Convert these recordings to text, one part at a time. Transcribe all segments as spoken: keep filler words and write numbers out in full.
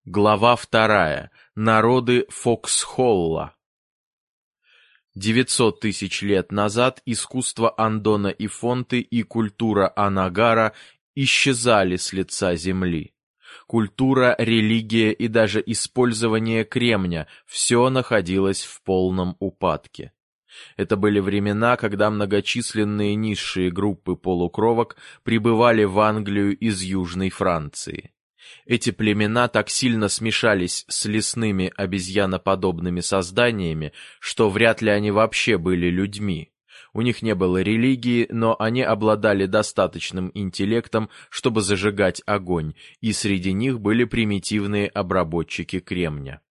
Глава вторая. Народы Фоксхолла. девятьсот тысяч лет назад искусство Андона и Фонты и культура Анагара исчезали с лица земли. Культура, религия и даже использование кремня – все находилось в полном упадке. Это были времена, когда многочисленные низшие группы полукровок прибывали в Англию из Южной Франции. Эти племена так сильно смешались с лесными обезьяноподобными созданиями, что вряд ли они вообще были людьми. У них не было религии, но они обладали достаточным интеллектом, чтобы зажигать огонь, и среди них были примитивные обработчики кремня.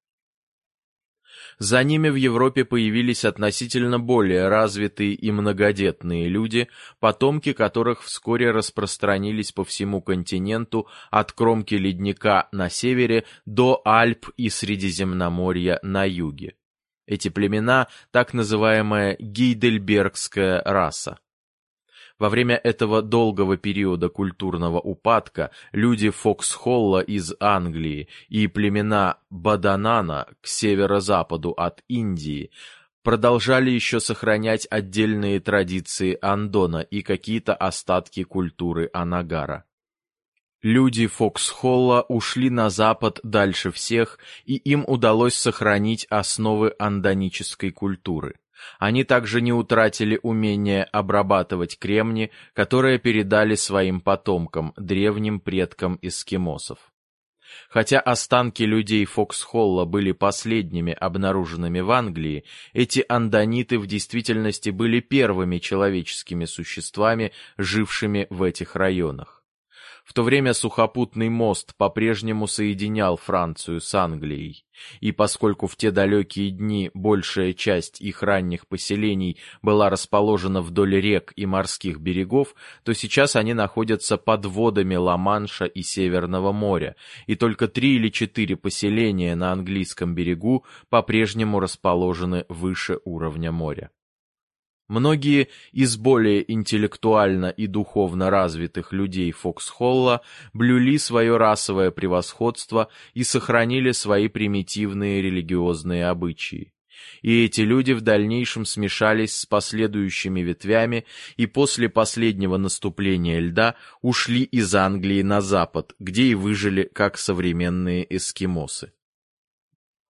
За ними в Европе появились относительно более развитые и многодетные люди, потомки которых вскоре распространились по всему континенту от кромки ледника на севере до Альп и Средиземноморья на юге. Эти племена – так называемая гейдельбергская раса. Во время этого долгого периода культурного упадка люди Фоксхолла из Англии и племена Баданана к северо-западу от Индии продолжали еще сохранять отдельные традиции Андона и какие-то остатки культуры Анагара. Люди Фоксхолла ушли на запад дальше всех, и им удалось сохранить основы андонической культуры. Они также не утратили умение обрабатывать кремни, которое передали своим потомкам, древним предкам эскимосов. Хотя останки людей Фоксхолла были последними обнаруженными в Англии, эти андониты в действительности были первыми человеческими существами, жившими в этих районах. В то время сухопутный мост по-прежнему соединял Францию с Англией, и поскольку в те далекие дни большая часть их ранних поселений была расположена вдоль рек и морских берегов, то сейчас они находятся под водами Ла-Манша и Северного моря, и только три или четыре поселения на английском берегу по-прежнему расположены выше уровня моря. Многие из более интеллектуально и духовно развитых людей Фоксхолла блюли свое расовое превосходство и сохранили свои примитивные религиозные обычаи. И эти люди в дальнейшем смешались с последующими ветвями и после последнего наступления льда ушли из Англии на запад, где и выжили как современные эскимосы.